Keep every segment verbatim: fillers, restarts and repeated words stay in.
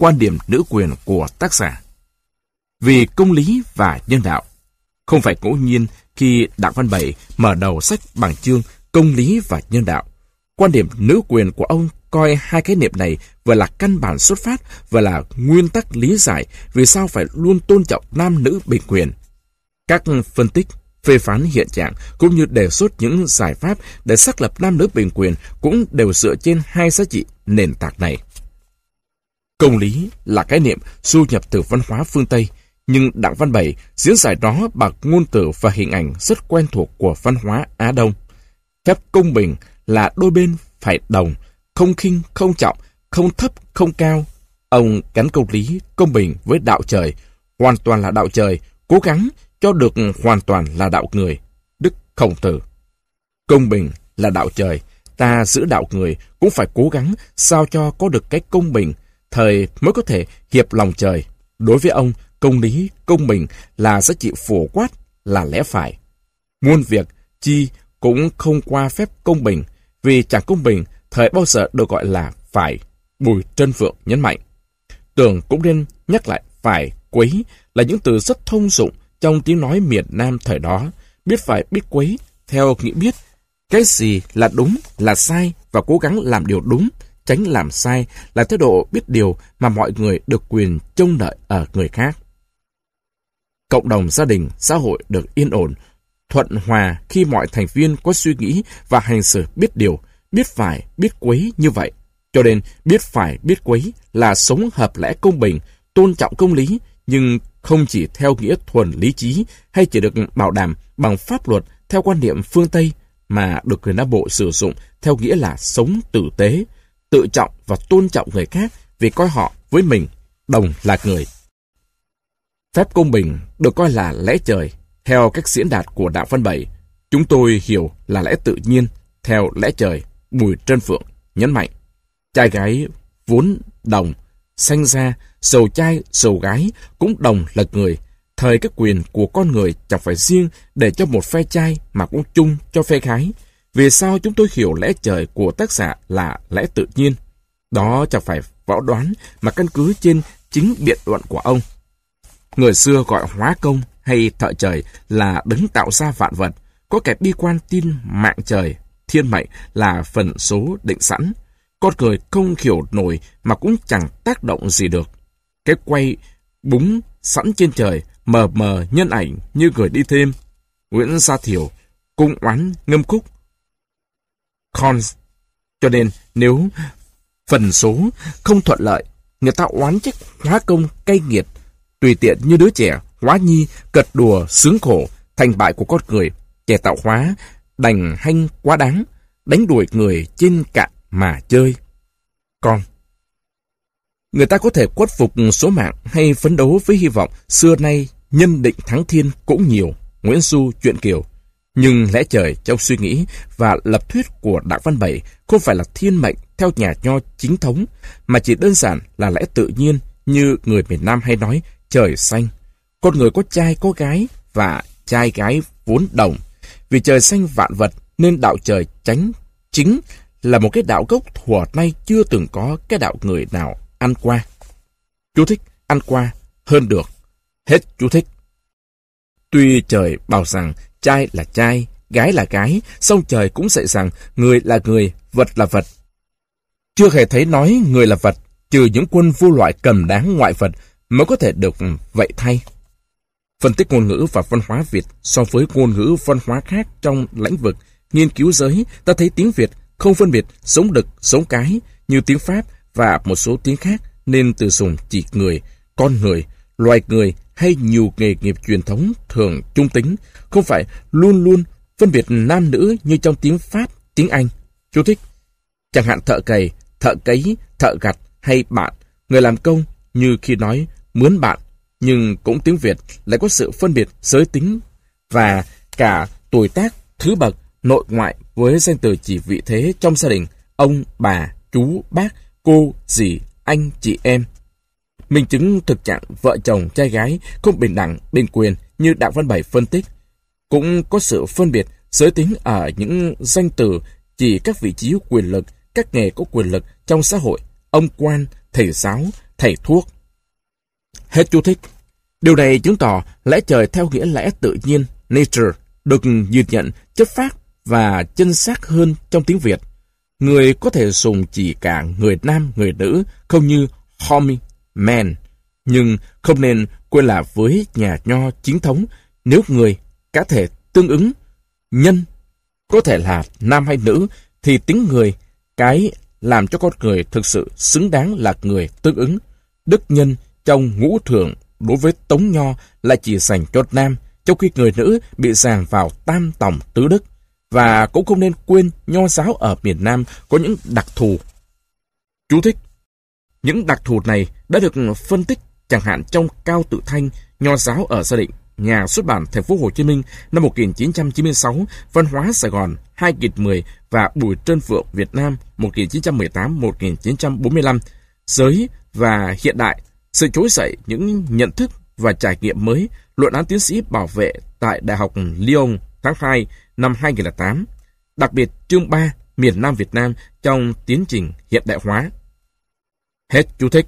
quan điểm nữ quyền của tác giả. Vì công lý và nhân đạo. Không phải ngẫu nhiên khi Đặng Văn Bẩy mở đầu sách bằng chương công lý và nhân đạo. Quan điểm nữ quyền của ông coi hai khái niệm này vừa là căn bản xuất phát, vừa là nguyên tắc lý giải vì sao phải luôn tôn trọng nam nữ bình quyền. Các phân tích, phê phán hiện trạng cũng như đề xuất những giải pháp để xác lập nam nữ bình quyền cũng đều dựa trên hai giá trị nền tảng này. Công lý là khái niệm du nhập từ văn hóa phương Tây, nhưng Đặng Văn Bẩy diễn giải nó bằng ngôn từ và hình ảnh rất quen thuộc của văn hóa Á Đông. Phép công bình là đôi bên phải đồng, không khinh, không trọng, không thấp, không cao. Ông gắn công lý, công bình với đạo trời, hoàn toàn là đạo trời, cố gắng cho được hoàn toàn là đạo người. Đức Khổng Tử. Công bình là đạo trời, ta giữ đạo người cũng phải cố gắng sao cho có được cái công bình, thời mới có thể hiệp lòng trời. Đối với ông, công lý, công bình là giá trị phổ quát, là lẽ phải. Muôn việc, chi cũng không qua phép công bình, vì chẳng công bình, thời bao giờ được gọi là phải. Bùi Trân Phượng nhấn mạnh. Tưởng cũng nên nhắc lại phải, quấy là những từ rất thông dụng trong tiếng nói miền Nam thời đó. Biết phải, biết quấy, theo nghĩa biết cái gì là đúng, là sai và cố gắng làm điều đúng, tránh làm sai là thái độ biết điều mà mọi người được quyền trông đợi ở người khác. Cộng đồng gia đình, xã hội được yên ổn, thuận hòa khi mọi thành viên có suy nghĩ và hành xử biết điều, biết phải, biết quấy như vậy. Cho nên biết phải, biết quấy là sống hợp lẽ công bình, tôn trọng công lý, nhưng không chỉ theo nghĩa thuần lý trí hay chỉ được bảo đảm bằng pháp luật theo quan niệm phương Tây, mà được người Nam Bộ sử dụng theo nghĩa là sống tử tế, tự trọng và tôn trọng người khác vì coi họ với mình đồng là người. Phép công bình được coi là lẽ trời theo cách diễn đạt của Đặng Văn Bẩy. Chúng tôi hiểu là lẽ tự nhiên theo lẽ trời. Bùi Trân Phượng nhấn mạnh. Trai gái vốn đồng, sanh ra, sầu trai, sầu gái cũng đồng là người. Thời các quyền của con người chẳng phải riêng để cho một phe trai mà cũng chung cho phe gái. Vì sao chúng tôi hiểu lẽ trời của tác giả là lẽ tự nhiên? Đó chẳng phải võ đoán mà căn cứ trên chính biện luận của ông. Người xưa gọi hóa công hay thợ trời là đấng tạo ra vạn vật. Có kẻ bi quan tin mạng trời, thiên mệnh là phần số định sẵn. Con người không hiểu nổi mà cũng chẳng tác động gì được. Cái quay búng sẵn trên trời, mờ mờ nhân ảnh như người đi thêm. Nguyễn Gia Thiều, cung oán ngâm khúc. Cons. Cho nên nếu phần số không thuận lợi, người ta oán trách hóa công cay nghiệt, tùy tiện như đứa trẻ, hóa nhi, cật đùa, sướng khổ, thành bại của con người, kẻ tạo hóa, đành hanh quá đáng, đánh đuổi người trên cạn mà chơi. Con. Người ta có thể khuất phục số mạng hay phấn đấu với hy vọng xưa nay nhân định thắng thiên cũng nhiều. Nguyễn Du, Truyện Kiều. Nhưng lẽ trời trong suy nghĩ và lập thuyết của Đặng Văn Bẩy không phải là thiên mệnh theo nhà nho chính thống, mà chỉ đơn giản là lẽ tự nhiên như người miền Nam hay nói trời xanh. Con người có trai có gái và trai gái vốn đồng. Vì trời xanh vạn vật nên đạo trời chánh chính là một cái đạo gốc thuở nay chưa từng có cái đạo người nào ăn qua. Chú thích ăn qua hơn được. Hết chú thích. Tuy trời bảo rằng trai là trai, gái là gái, song trời cũng dạy rằng người là người, vật là vật. Chưa hề thấy nói người là vật, trừ những quân vô loại cầm đáng ngoại vật mới có thể được vậy thay. Phân tích ngôn ngữ và văn hóa Việt so với ngôn ngữ văn hóa khác trong lĩnh vực nghiên cứu giới, ta thấy tiếng Việt không phân biệt sống đực, sống cái như tiếng Pháp và một số tiếng khác, nên từ dùng chỉ người, con người, loài người hay nhiều nghề nghiệp truyền thống thường trung tính, không phải luôn luôn phân biệt nam nữ như trong tiếng Pháp, tiếng Anh. Chú thích. Chẳng hạn thợ cày, thợ cấy, thợ gặt hay bạn, người làm công như khi nói mướn bạn, nhưng cũng tiếng Việt lại có sự phân biệt giới tính và cả tuổi tác, thứ bậc, nội ngoại với danh từ chỉ vị thế trong gia đình, ông, bà, chú, bác, cô, dì, anh, chị em. Minh chứng thực trạng vợ chồng, trai gái không bình đẳng, bình quyền như Đặng Văn Bẩy phân tích. Cũng có sự phân biệt giới tính ở những danh từ chỉ các vị trí quyền lực, các nghề có quyền lực trong xã hội, ông quan, thầy giáo, thầy thuốc. Hết chú thích. Điều này chứng tỏ lẽ trời theo nghĩa lẽ tự nhiên, nature, được nhìn nhận chất phác và chân xác hơn trong tiếng Việt. Người có thể dùng chỉ cả người nam, người nữ, không như homie, man. Nhưng không nên quên là với nhà nho chính thống, nếu người, cá thể tương ứng, nhân, có thể là nam hay nữ, thì tính người, cái làm cho con người thực sự xứng đáng là người tương ứng. Đức nhân trong ngũ thường đối với Tống Nho lại chỉ dành cho nam, trong khi người nữ bị dàn vào tam tòng tứ đức. Và cũng không nên quên Nho giáo ở miền Nam có những đặc thù. Chú thích. Những đặc thù này đã được phân tích chẳng hạn trong Cao Tự Thanh, Nho giáo ở Gia Định, nhà xuất bản Thành phố Hồ Chí Minh năm một nghìn chín trăm chín mươi sáu, Văn hóa Sài Gòn hai nghìn mười và Bùi Trân Phượng Việt Nam một nghìn chín trăm mười tám đến một nghìn chín trăm bốn mươi lăm. Giới và hiện đại, sự trỗi dậy những nhận thức và trải nghiệm mới, luận án tiến sĩ bảo vệ tại Đại học Lyon tháng hai năm hai nghìn không trăm lẻ tám. Đặc biệt chương ba, miền Nam Việt Nam trong tiến trình hiện đại hóa. Hết chú thích.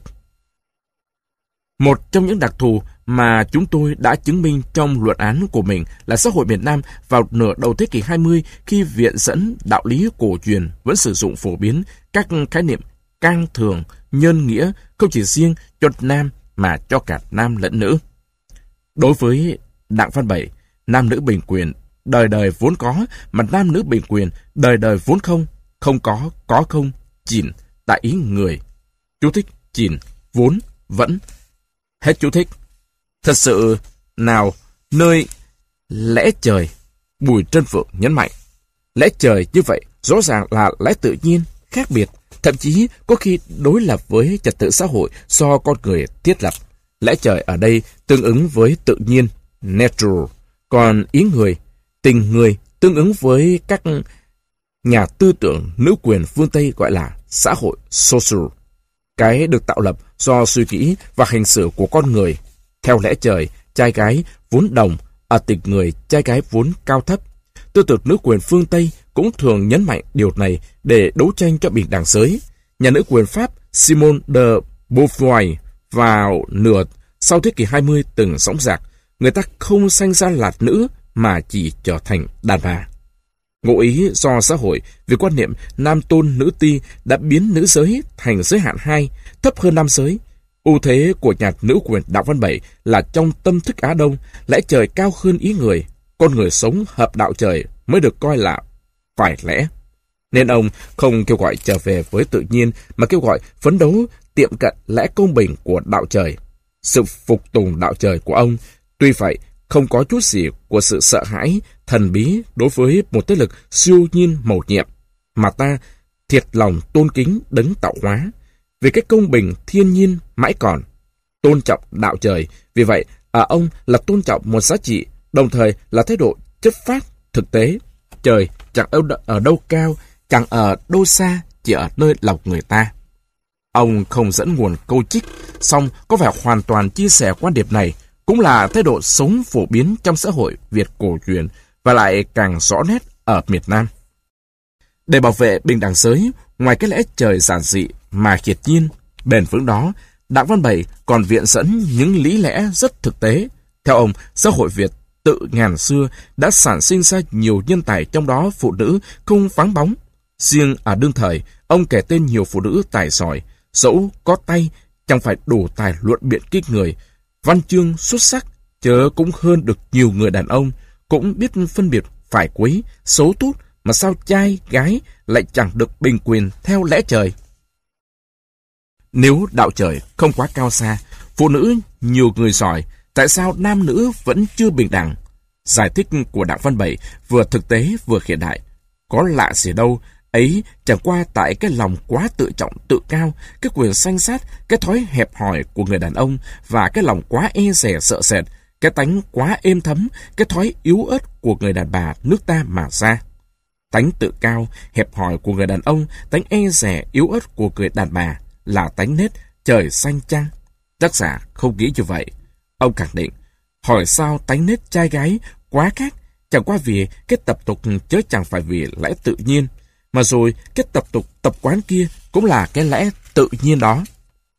Một trong những đặc thù mà chúng tôi đã chứng minh trong luận án của mình là xã hội miền Nam vào nửa đầu thế kỷ hai mươi, khi viện dẫn đạo lý cổ truyền vẫn sử dụng phổ biến các khái niệm cang thường, nhân nghĩa không chỉ riêng cho nam mà cho cả nam lẫn nữ. Đối với Đặng Văn Bẩy, nam nữ bình quyền đời đời vốn có, mà nam nữ bình quyền đời đời vốn không, không có, có không, chỉn, tại ý người. Chú thích chỉn, vốn, vẫn. Hết chú thích. Thật sự nào nơi lẽ trời, Bùi Trân Phượng nhấn mạnh. Lẽ trời như vậy rõ ràng là lẽ tự nhiên, khác biệt, thậm chí có khi đối lập với trật tự xã hội do con người thiết lập. Lẽ trời ở đây tương ứng với tự nhiên, natural, còn ý người, tình người tương ứng với các nhà tư tưởng nữ quyền phương Tây gọi là xã hội, social. Cái được tạo lập do suy nghĩ và hành xử của con người. Theo lẽ trời, trai gái vốn đồng, ở tình người trai gái vốn cao thấp. Tư tưởng nữ quyền phương Tây cũng thường nhấn mạnh điều này để đấu tranh cho bình đẳng giới. Nhà nữ quyền Pháp Simone de Beauvoir vào nửa sau thế kỷ hai mươi từng sõng dạc, người ta không sanh ra là nữ mà chỉ trở thành đàn bà. Ngụ ý do xã hội vì quan niệm nam tôn nữ ti đã biến nữ giới thành giới hạn hai, thấp hơn nam giới. Ưu thế của nhà nữ quyền Đặng Văn Bẩy là trong tâm thức Á Đông, lẽ trời cao hơn ý người, con người sống hợp đạo trời mới được coi là phải lẽ. Nên ông không kêu gọi trở về với tự nhiên mà kêu gọi phấn đấu tiệm cận lẽ công bình của đạo trời. Sự phục tùng đạo trời của ông tuy vậy không có chút gì của sự sợ hãi, thần bí đối với một thế lực siêu nhiên mầu nhiệm, mà ta thiệt lòng tôn kính đấng tạo hóa. Vì cái công bình thiên nhiên mãi còn, tôn trọng đạo trời, vì vậy ở ông là tôn trọng một giá trị, đồng thời là thái độ chất phác, thực tế. Trời chẳng ở, ở đâu cao, chẳng ở đâu xa, chỉ ở nơi lòng người ta. Ông không dẫn nguồn câu trích, song có vẻ hoàn toàn chia sẻ quan điểm này, cũng là thái độ sống phổ biến trong xã hội Việt cổ truyền và lại càng rõ nét ở miền Nam. Để bảo vệ bình đẳng giới, ngoài cái lẽ trời giản dị mà hiển nhiên, bền vững đó, Đặng Văn Bẩy còn viện dẫn những lý lẽ rất thực tế. Theo ông, xã hội Việt tự ngàn xưa đã sản sinh ra nhiều nhân tài, trong đó phụ nữ không vắng bóng. Riêng ở đương thời, ông kể tên nhiều phụ nữ tài giỏi, dẫu có tay chẳng phải đủ tài luận biện kinh người, văn chương xuất sắc, chớ cũng hơn được nhiều người đàn ông, cũng biết phân biệt phải quý, xấu tốt, mà sao trai, gái lại chẳng được bình quyền theo lẽ trời. Nếu đạo trời không quá cao xa, phụ nữ nhiều người giỏi, tại sao nam nữ vẫn chưa bình đẳng? Giải thích của Đặng Văn Bẩy vừa thực tế vừa hiện đại. Có lạ gì đâu, ấy chẳng qua tại cái lòng quá tự trọng tự cao, cái quyền sanh sát, cái thói hẹp hòi của người đàn ông và cái lòng quá e dè sợ sệt, cái tánh quá êm thấm, cái thói yếu ớt của người đàn bà nước ta mà ra. Tánh tự cao, hẹp hòi của người đàn ông, tánh e dè, yếu ớt của người đàn bà là tánh nết trời xanh chăng? Tác giả không nghĩ như vậy. Ông khẳng định, hỏi sao tánh nết trai gái quá khác, chẳng qua vì cái tập tục chớ chẳng phải vì lẽ tự nhiên, mà rồi cái tập tục tập quán kia cũng là cái lẽ tự nhiên đó.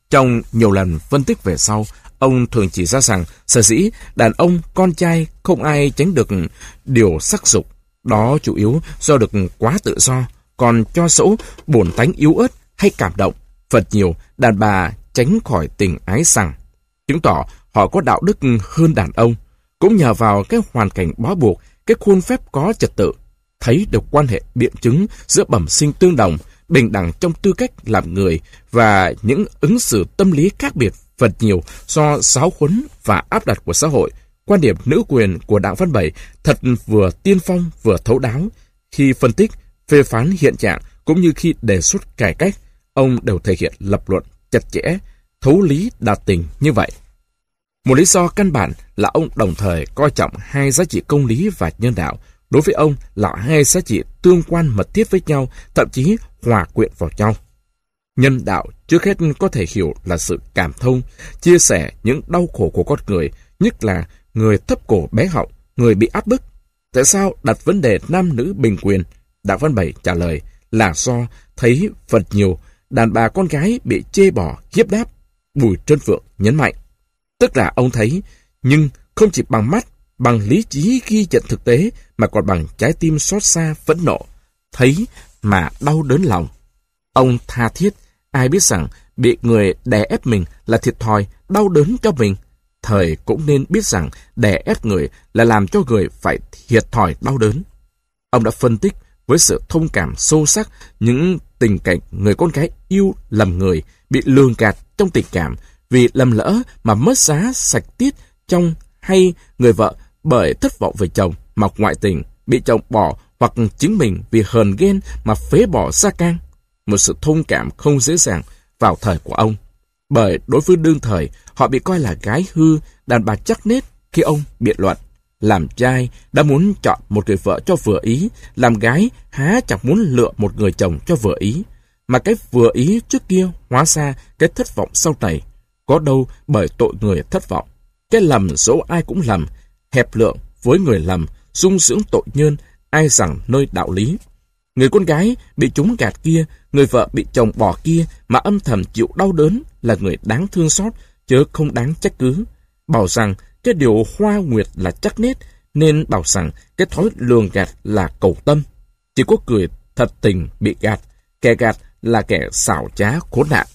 Trong nhiều lần phân tích về sau, ông thường chỉ ra rằng sở dĩ đàn ông, con trai không ai tránh được điều sắc dục. Đó chủ yếu do được quá tự do, còn cho dẫu bổn tánh yếu ớt hay cảm động, phần nhiều đàn bà tránh khỏi tình ái sằng, chứng tỏ họ có đạo đức hơn đàn ông. Cũng nhờ vào cái hoàn cảnh bó buộc, cái khuôn phép có trật tự, thấy được quan hệ biện chứng giữa bẩm sinh tương đồng, bình đẳng trong tư cách làm người và những ứng xử tâm lý khác biệt phần nhiều do giáo huấn và áp đặt của xã hội. Quan điểm nữ quyền của Đặng Văn Bẩy thật vừa tiên phong vừa thấu đáo. Khi phân tích, phê phán hiện trạng cũng như khi đề xuất cải cách, ông đều thể hiện lập luận chặt chẽ, thấu lý đạt tình như vậy. Một lý do căn bản là ông đồng thời coi trọng hai giá trị công lý và nhân đạo. Đối với ông là hai giá trị tương quan mật thiết với nhau, thậm chí hòa quyện vào nhau. Nhân đạo trước hết có thể hiểu là sự cảm thông, chia sẻ những đau khổ của con người, nhất là người thấp cổ bé họng, người bị áp bức. Tại sao đặt vấn đề nam nữ bình quyền? Đặng Văn Bẩy trả lời là do thấy phần nhiều đàn bà con gái bị chê bỏ, hiếp đáp. Bùi Trân Phượng nhấn mạnh, tức là ông thấy, nhưng không chỉ bằng mắt, bằng lý trí ghi nhận thực tế, mà còn bằng trái tim xót xa, phẫn nộ, thấy mà đau đớn lòng. Ông tha thiết, ai biết rằng bị người đè ép mình là thiệt thòi, đau đớn cho mình. Thời cũng nên biết rằng đè ép người là làm cho người phải thiệt thòi đau đớn. Ông đã phân tích với sự thông cảm sâu sắc những tình cảnh người con gái yêu lầm người, bị lường gạt trong tình cảm, vì lầm lỡ mà mất giá sạch tiết trong, hay người vợ bởi thất vọng về chồng mà ngoại tình, bị chồng bỏ, hoặc chính mình vì hờn ghen mà phế bỏ gia can. Một sự thông cảm không dễ dàng vào thời của ông, bởi đối với đương thời họ bị coi là gái hư, đàn bà chắc nết. Khi ông biện luận, làm trai đã muốn chọn một người vợ cho vừa ý, làm gái há chẳng muốn lựa một người chồng cho vừa ý, mà cái vừa ý trước kia hóa ra cái thất vọng sau này. Có đâu bởi tội người thất vọng. Cái lầm dẫu ai cũng lầm, hẹp lượng với người lầm, sung sướng tội nhân, ai rằng nơi đạo lý. Người con gái bị chúng gạt kia, người vợ bị chồng bỏ kia mà âm thầm chịu đau đớn là người đáng thương xót, chứ không đáng trách cứ. Bảo rằng cái điều hoa nguyệt là chắc nết, nên bảo rằng cái thói lường gạt là cầu tâm. Chỉ có cười thật tình bị gạt, kẻ gạt là kẻ xảo trá khốn nạn.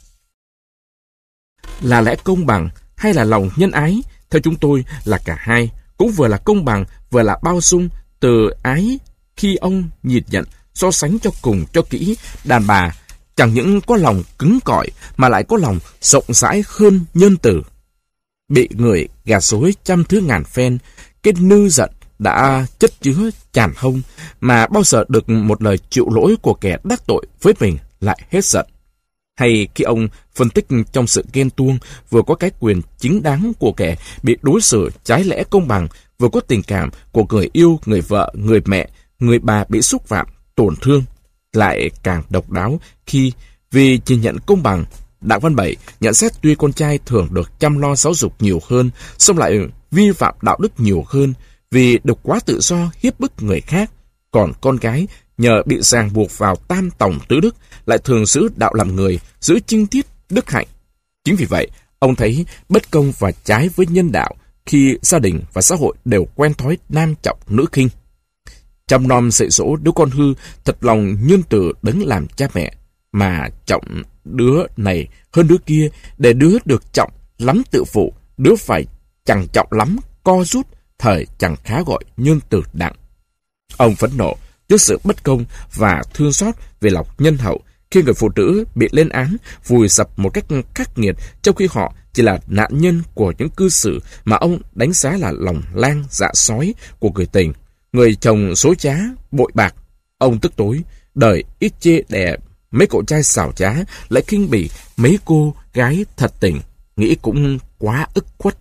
Là lẽ công bằng hay là lòng nhân ái? Theo chúng tôi là cả hai, cũng vừa là công bằng, vừa là bao dung. Từ ái khi ông nhìn nhận, so sánh cho cùng cho kỹ, đàn bà chẳng những có lòng cứng cỏi mà lại có lòng rộng rãi hơn nhân từ. Bị người gạt dối trăm thứ ngàn phen, cái nư giận đã chất chứa tràn hông, mà bao giờ được một lời chịu lỗi của kẻ đắc tội với mình lại hết giận. Hay khi ông phân tích trong sự ghen tuông, vừa có cái quyền chính đáng của kẻ bị đối xử trái lẽ công bằng, vừa có tình cảm của người yêu, người vợ, người mẹ, người bà bị xúc phạm, tổn thương, lại càng độc đáo khi vì chỉ nhận công bằng. Đặng Văn Bẩy nhận xét tuy con trai thường được chăm lo giáo dục nhiều hơn, song lại vi phạm đạo đức nhiều hơn vì được quá tự do hiếp bức người khác, còn con gái nhờ bị ràng buộc vào tam tòng tứ đức lại thường giữ đạo làm người, giữ chinh tiết đức hạnh. Chính vì vậy, ông thấy bất công và trái với nhân đạo khi gia đình và xã hội đều quen thói nam trọng nữ khinh. Chăm nom dạy dỗ đứa con hư, thật lòng nhân từ đấng làm cha mẹ, mà trọng đứa này hơn đứa kia, để đứa được trọng lắm tự phụ, đứa phải chẳng trọng lắm co rút, thời chẳng khá gọi nhân từ đặng. Ông phẫn nộ trước sự bất công và thương xót về lòng nhân hậu khi người phụ nữ bị lên án vùi dập một cách khắc nghiệt, trong khi họ chỉ là nạn nhân của những cư xử mà ông đánh giá là lòng lang dạ sói của người tình. Người chồng dối trá, bội bạc. Ông tức tối, đời ít chê đè mấy cậu trai xảo trá, lại khinh bỉ mấy cô gái thật tình, nghĩ cũng quá ức khuất.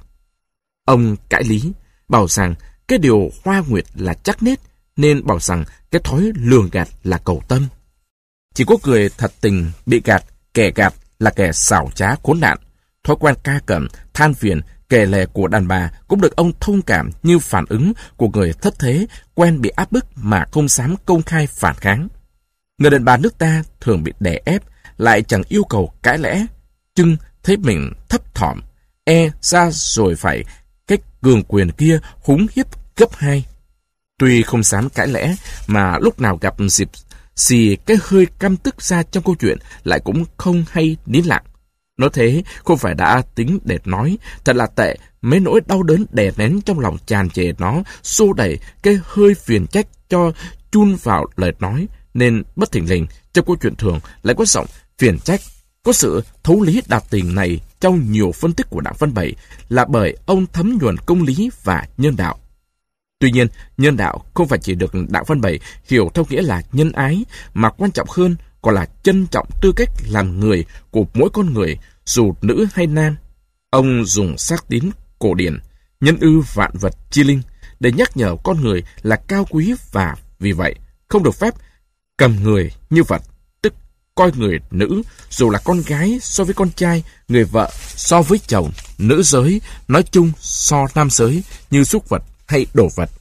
Ông cãi lý, bảo rằng cái điều hoa nguyệt là chắc nết, nên bảo rằng cái thói lường gạt là cầu tâm. Chỉ có người thật tình bị gạt, kẻ gạt là kẻ xảo trá khốn nạn. Thói quen ca cẩm, than phiền, kể lể của đàn bà cũng được ông thông cảm như phản ứng của người thất thế, quen bị áp bức mà không dám công khai phản kháng. Người đàn bà nước ta thường bị đè ép, lại chẳng yêu cầu cãi lẽ, chưng thấy mình thấp thỏm, e ra rồi phải cái cường quyền kia húng hiếp gấp hai. Tuy không dám cãi lẽ, mà lúc nào gặp dịp xì cái hơi căm tức ra trong câu chuyện lại cũng không hay nín lặng. Nó thế, không phải đã tính để nói, thật là tệ, mấy nỗi đau đớn đè nén trong lòng tràn trề nó, xô đẩy cái hơi phiền trách cho chun vào lời nói, nên bất thình lình trong câu chuyện thường lại có giọng phiền trách. Có sự thấu lý đạt tình này trong nhiều phân tích của Đặng Văn Bẩy là bởi ông thấm nhuần công lý và nhân đạo. Tuy nhiên, nhân đạo không phải chỉ được Đặng Văn Bẩy hiểu theo nghĩa là nhân ái, mà quan trọng hơn còn là trân trọng tư cách làm người của mỗi con người, dù nữ hay nam. Ông dùng xác tín cổ điển, nhân ư vạn vật chi linh, để nhắc nhở con người là cao quý, và vì vậy không được phép cầm người như vật, tức coi người nữ, dù là con gái so với con trai, người vợ so với chồng, nữ giới nói chung so nam giới như súc vật hay đồ vật.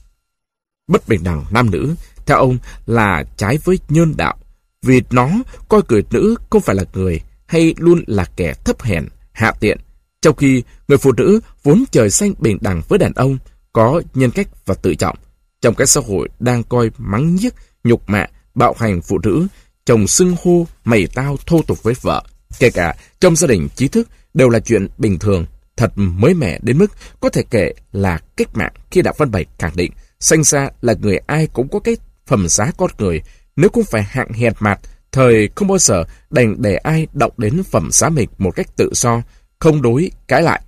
Bất bình đẳng nam nữ, theo ông, là trái với nhân đạo, vì nó coi người nữ không phải là người, hay luôn là kẻ thấp hèn, hạ tiện, trong khi người phụ nữ vốn trời xanh bình đẳng với đàn ông, có nhân cách và tự trọng. Trong cái xã hội đang coi mắng nhiếc, nhục mạ, bạo hành phụ nữ, chồng xưng hô mày tao thô tục với vợ, kể cả trong gia đình trí thức, đều là chuyện bình thường, thật mới mẻ đến mức có thể kể là cách mạng khi Đặng Văn Bẩy khẳng định sanh ra là người ai cũng có cái phẩm giá con người, nếu không phải hạng hèn mạt, thời không bao giờ đành để ai động đến phẩm giá mình một cách tự do, không đối cãi lại.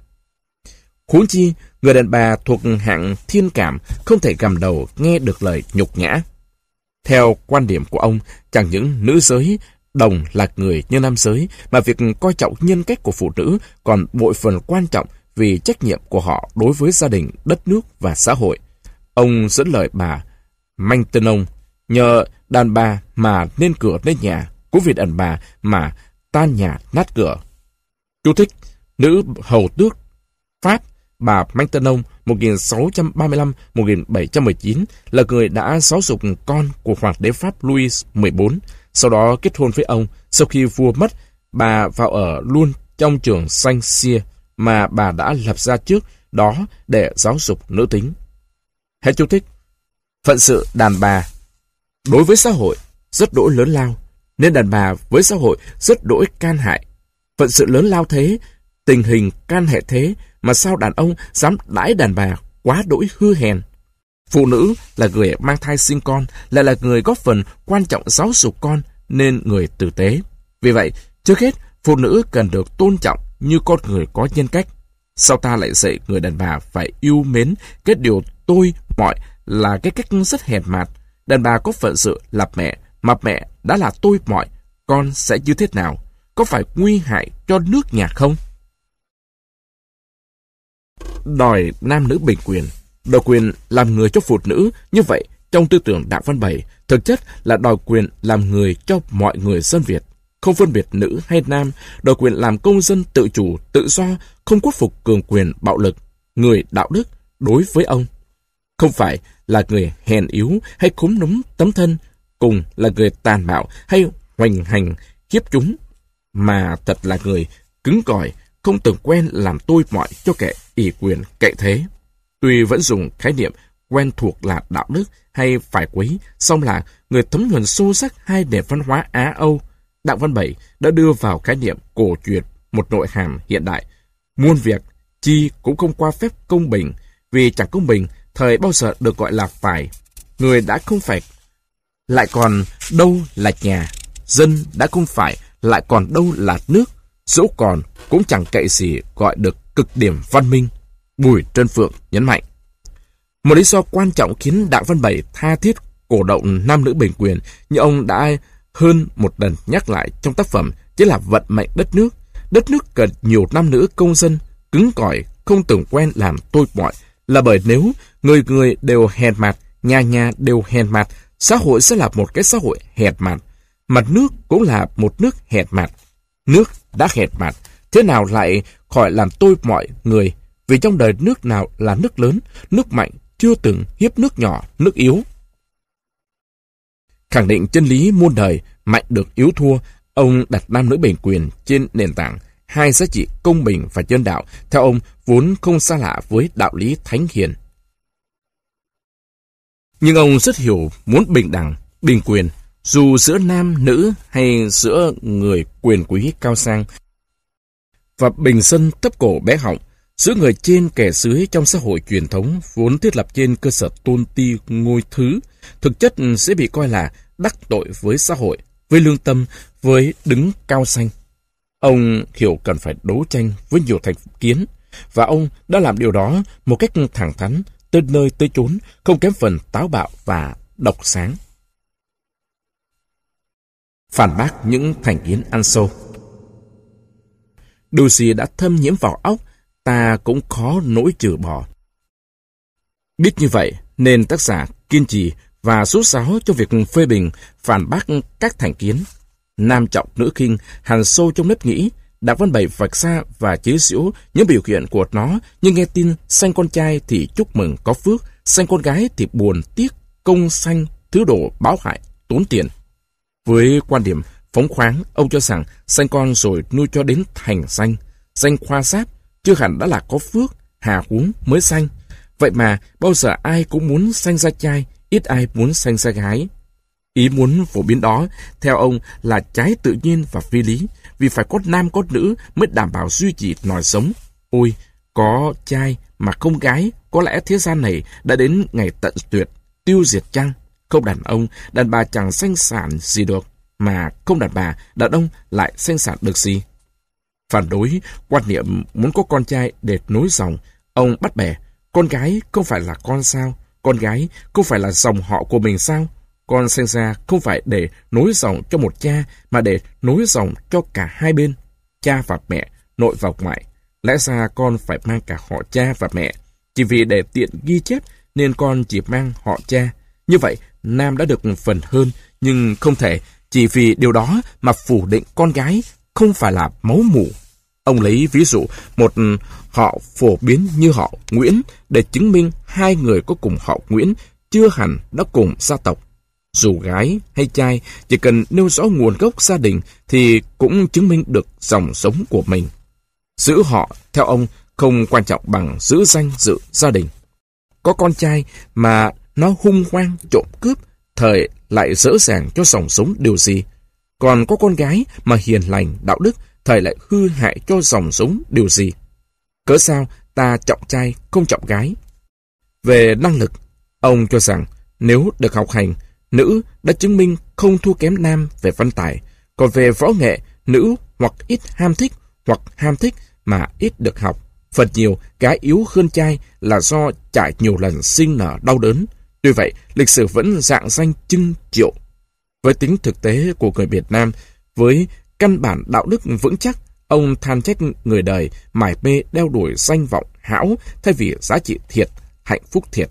Huống chi, người đàn bà thuộc hạng thiên cảm không thể gầm đầu nghe được lời nhục nhã. Theo quan điểm của ông, chẳng những nữ giới đồng là người như nam giới, mà việc coi trọng nhân cách của phụ nữ còn bội phần quan trọng vì trách nhiệm của họ đối với gia đình, đất nước và xã hội. Ông dẫn lời bà Maintenon, nhờ đàn bà mà nên cửa nên nhà, cũng vì đàn bà mà tan nhà nát cửa. Chú thích: nữ hầu tước Pháp bà Maintenon một nghìn sáu trăm ba mươi lăm đến một nghìn bảy trăm mười chín là người đã giáo dục con của hoàng đế Pháp Louis mười bốn. Sau đó kết hôn với ông. Sau khi vua mất, bà vào ở luôn trong trường Saint-Cyr mà bà đã lập ra trước đó để giáo dục nữ tính. Hết chú thích. Phận sự đàn bà đối với xã hội rất đỗi lớn lao, nên đàn bà với xã hội rất đỗi can hại. Phận sự lớn lao thế, tình hình can hệ thế, mà sao đàn ông dám đãi đàn bà quá đỗi hư hèn. Phụ nữ là người mang thai sinh con, lại là người góp phần quan trọng giáo dục con, nên người tử tế. Vì vậy, trước hết, phụ nữ cần được tôn trọng như con người có nhân cách. Sao ta lại dạy người đàn bà phải yêu mến cái điều tôi mọi là cái cách rất hèn mạt. Đàn bà có phận sự là mẹ, mà mẹ đã là tôi mọi, con sẽ như thế nào? Có phải nguy hại cho nước nhà không? Đòi nam nữ bình quyền, đòi quyền làm người cho phụ nữ, như vậy trong tư tưởng Đặng Văn Bẩy thực chất là đòi quyền làm người cho mọi người dân Việt, không phân biệt nữ hay nam, đòi quyền làm công dân tự chủ, tự do, không khuất phục cường quyền bạo lực. Người đạo đức đối với ông không phải là người hèn yếu hay khúm núm tấm thân, cùng là người tàn bạo hay hoành hành hiếp chúng, mà thật là người cứng cỏi, không từng quen làm tôi mọi cho kẻ ỷ quyền cậy thế. Tuy vẫn dùng khái niệm quen thuộc là đạo đức hay phải quý, song là người thấm nhuần sâu sắc hai nền văn hóa Á Âu. Đặng Văn Bẩy đã đưa vào khái niệm cổ truyền một nội hàm hiện đại. Muôn việc chi cũng không qua phép công bình, vì chẳng công bình thời bao giờ được gọi là phải. Người đã không phải lại còn đâu là nhà, dân đã không phải lại còn đâu là nước, dẫu còn cũng chẳng cậy gì gọi được cực điểm văn minh. Bùi Trân Phượng nhấn mạnh. Một lý do quan trọng khiến Đặng Văn Bẩy tha thiết cổ động nam nữ bình quyền, như ông đã hơn một lần nhắc lại trong tác phẩm, chính là vận mệnh đất nước. Đất nước cần nhiều nam nữ công dân cứng cỏi, không từng quen làm tôi mọi, là bởi nếu người người đều hèn mạt, nhà nhà đều hèn mạt, xã hội sẽ là một cái xã hội hèn mạt, mà nước cũng là một nước hèn mạt. Nước đã hèn mạt, thế nào lại khỏi làm tôi mọi người? Vì trong đời nước nào là nước lớn, nước mạnh chưa từng hiếp nước nhỏ, nước yếu. Khẳng định chân lý muôn đời, mạnh được yếu thua, ông đặt nam nữ bình quyền trên nền tảng hai giá trị công bình và nhân đạo, theo ông, vốn không xa lạ với đạo lý thánh hiền. Nhưng ông rất hiểu muốn bình đẳng, bình quyền, dù giữa nam, nữ hay giữa người quyền quý cao sang, và bình dân thấp cổ bé họng, giữa người trên kẻ dưới trong xã hội truyền thống vốn thiết lập trên cơ sở tôn ti ngôi thứ, thực chất sẽ bị coi là đắc tội với xã hội, với lương tâm, với đứng cao xanh. Ông hiểu cần phải đấu tranh với nhiều thành kiến, và ông đã làm điều đó một cách thẳng thắn, tới nơi tới chốn, không kém phần táo bạo và độc sáng. Phản bác những thành kiến ăn sâu. Điều gì đã thâm nhiễm vào óc, ta cũng khó nỗi trừ bỏ. Biết như vậy, nên tác giả kiên trì và sốt sáo trong việc phê bình, phản bác các thành kiến. Nam trọng nữ khinh, hằn sâu trong nếp nghĩ, Đặng Văn Bẩy vạch ra và chế giễu những biểu hiện của nó, nhưng nghe tin sanh con trai thì chúc mừng có phước, sanh con gái thì buồn tiếc, công sanh, thứ đồ báo hại, tốn tiền. Với quan điểm phóng khoáng, ông cho rằng sanh con rồi nuôi cho đến thành danh, danh khoa giáp, chưa hẳn đã là có phước, hà huống mới sanh. Vậy mà bao giờ ai cũng muốn sanh ra trai, ít ai muốn sanh ra gái. Ý muốn phổ biến đó, theo ông, là trái tự nhiên và phi lý, vì phải có nam có nữ mới đảm bảo duy trì nòi sống. Ôi, có trai mà không gái, có lẽ thế gian này đã đến ngày tận tuyệt, tiêu diệt chăng? Không đàn ông, đàn bà chẳng sanh sản gì được, mà không đàn bà, đàn ông lại sanh sản được gì? Phản đối quan niệm muốn có con trai để nối dòng, ông bắt bẻ, con gái không phải là con sao? Con gái không phải là dòng họ của mình sao? Con sinh ra không phải để nối dòng cho một cha, mà để nối dòng cho cả hai bên, cha và mẹ, nội và ngoại. Lẽ ra con phải mang cả họ cha và mẹ. Chỉ vì để tiện ghi chép nên con chỉ mang họ cha. Như vậy, nam đã được phần hơn, nhưng không thể chỉ vì điều đó mà phủ định con gái không phải là máu mủ. Ông lấy ví dụ một họ phổ biến như họ Nguyễn để chứng minh hai người có cùng họ Nguyễn chưa hẳn đã cùng gia tộc. Dù gái hay trai, chỉ cần nêu rõ nguồn gốc gia đình thì cũng chứng minh được dòng sống của mình. Giữ họ, theo ông, không quan trọng bằng giữ danh dự gia đình. Có con trai mà nó hung hoang trộm cướp, thời lại dỡ dàng cho dòng sống điều gì? Còn có con gái mà hiền lành, đạo đức, thời lại hư hại cho dòng sống điều gì? Cớ sao ta trọng trai không trọng gái? Về năng lực, ông cho rằng nếu được học hành, nữ đã chứng minh không thua kém nam về văn tài. Còn về võ nghệ, nữ hoặc ít ham thích hoặc ham thích mà ít được học. Phần nhiều gái yếu hơn trai là do trải nhiều lần sinh nở đau đớn. Tuy vậy, lịch sử vẫn dạng danh trưng triệu. Với tính thực tế của người Việt Nam, với căn bản đạo đức vững chắc, ông than trách người đời mải mê đeo đuổi danh vọng hão thay vì giá trị thiệt, hạnh phúc thiệt.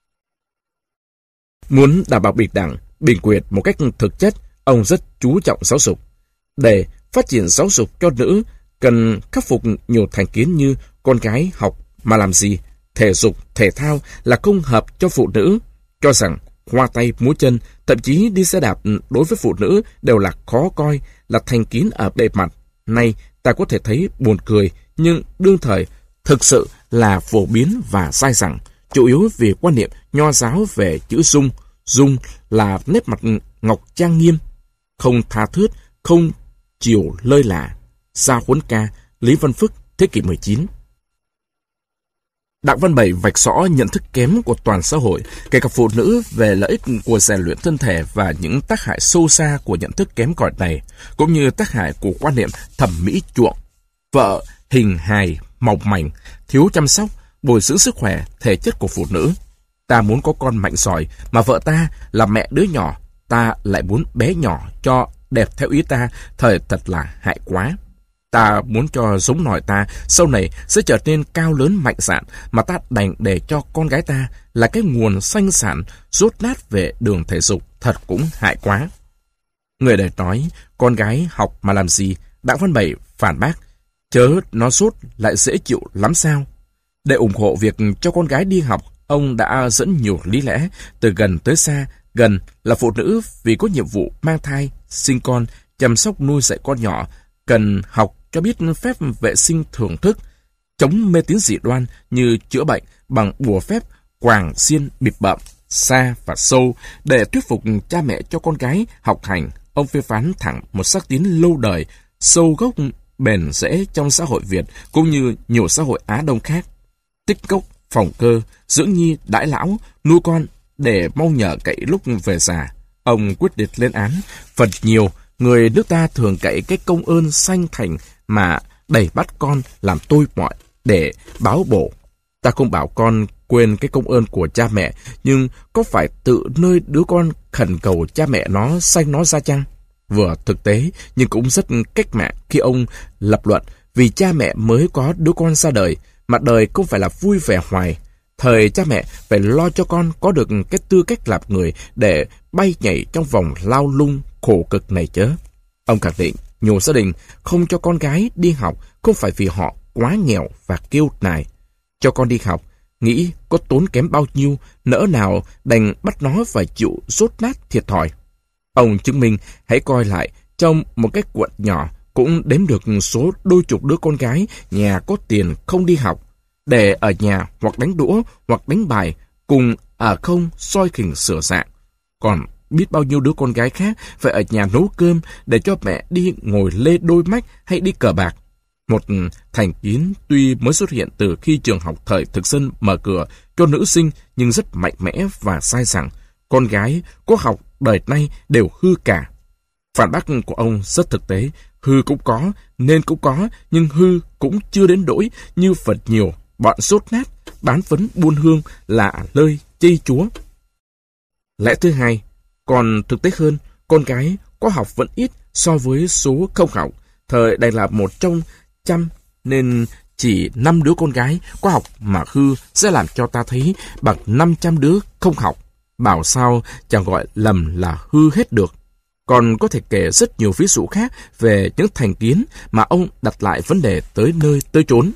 Muốn đảm bảo bình đẳng, bình quyền một cách thực chất, ông rất chú trọng giáo dục. Để phát triển giáo dục cho nữ, cần khắc phục nhiều thành kiến như con gái học mà làm gì, thể dục, thể thao là không hợp cho phụ nữ, cho rằng hoa tay múa chân, thậm chí đi xe đạp đối với phụ nữ đều là khó coi, là thành kiến ở bề mặt. Nay ta có thể thấy buồn cười, nhưng đương thời thực sự là phổ biến và sai rằng, chủ yếu vì quan niệm nho giáo về chữ dung. Dung là nét mặt ngọc trang nghiêm, không tha thướt, không chiều lơi lả. Sa Huấn Ca, Lý Văn Phức, thế kỷ mười chín. Đặng Văn Bẩy vạch rõ nhận thức kém của toàn xã hội, kể cả phụ nữ, về lợi ích của rèn luyện thân thể và những tác hại sâu xa của nhận thức kém cỏi này, cũng như tác hại của quan niệm thẩm mỹ chuộng. Vợ hình hài, mỏng mảnh, thiếu chăm sóc, bồi dưỡng sức khỏe, thể chất của phụ nữ. Ta muốn có con mạnh giỏi, mà vợ ta là mẹ đứa nhỏ, ta lại muốn bé nhỏ cho đẹp theo ý ta, thời thật là hại quá. Ta muốn cho giống nòi ta sau này sẽ trở nên cao lớn mạnh dạn, mà ta đành để cho con gái ta là cái nguồn sanh sản rốt nát về đường thể dục, thật cũng hại quá. Người đời nói, con gái học mà làm gì? Đặng Văn Bẩy phản bác, chớ nó rốt lại dễ chịu lắm sao? Để ủng hộ việc cho con gái đi học, ông đã dẫn nhiều lý lẽ, từ gần tới xa. Gần là phụ nữ vì có nhiệm vụ mang thai, sinh con, chăm sóc nuôi dạy con nhỏ, cần học cho biết phép vệ sinh thưởng thức, chống mê tín dị đoan như chữa bệnh bằng bùa phép quàng xiên bịp bợm, xa và sâu để thuyết phục cha mẹ cho con gái học hành. Ông phê phán thẳng một sắc tín lâu đời, sâu gốc bền rễ trong xã hội Việt cũng như nhiều xã hội Á Đông khác. Tích cốc, phòng cơ, dưỡng nhi, đãi lão, nuôi con để mong nhờ cậy lúc về già. Ông quyết định lên án, phần nhiều người nước ta thường cậy cái công ơn sanh thành mà đẩy bắt con làm tôi mọi để báo bổ. Ta không bảo con quên cái công ơn của cha mẹ, nhưng có phải tự nơi đứa con khẩn cầu cha mẹ nó sanh nó ra chăng? Vừa thực tế nhưng cũng rất cách mạng khi ông lập luận vì cha mẹ mới có đứa con ra đời, mà đời không phải là vui vẻ hoài. Thời cha mẹ phải lo cho con có được cái tư cách làm người để bay nhảy trong vòng lao lung khổ cực này chớ. Ông khẳng định nhiều gia đình không cho con gái đi học không phải vì họ quá nghèo và kiêu nài. Cho con đi học, nghĩ có tốn kém bao nhiêu, nỡ nào đành bắt nó phải chịu dốt nát thiệt thòi. Ông chứng minh hãy coi lại trong một cái quận nhỏ cũng đếm được số đôi chục đứa con gái nhà có tiền không đi học, để ở nhà hoặc đánh đũa hoặc đánh bài, cùng ở không soi khỉnh sửa dạng. Còn biết bao nhiêu đứa con gái khác phải ở nhà nấu cơm để cho mẹ đi ngồi lê đôi mách hay đi cờ bạc. Một thành kiến tuy mới xuất hiện từ khi trường học thời thực dân mở cửa cho nữ sinh nhưng rất mạnh mẽ và sai rằng con gái có học đời nay đều hư cả. Phản bác của ông rất thực tế, hư cũng có, nên cũng có, nhưng hư cũng chưa đến nỗi như phần nhiều bọn sốt nát, bán phấn buôn hương lạ lơi chây chúa. Lẽ thứ hai, còn thực tế hơn, con gái có học vẫn ít so với số không học. Thời đây là một trong trăm, nên chỉ năm đứa con gái có học mà hư sẽ làm cho ta thấy bằng năm trăm đứa không học. Bảo sao chẳng gọi lầm là hư hết được. Còn có thể kể rất nhiều ví dụ khác về những thành kiến mà ông đặt lại vấn đề tới nơi tới chốn.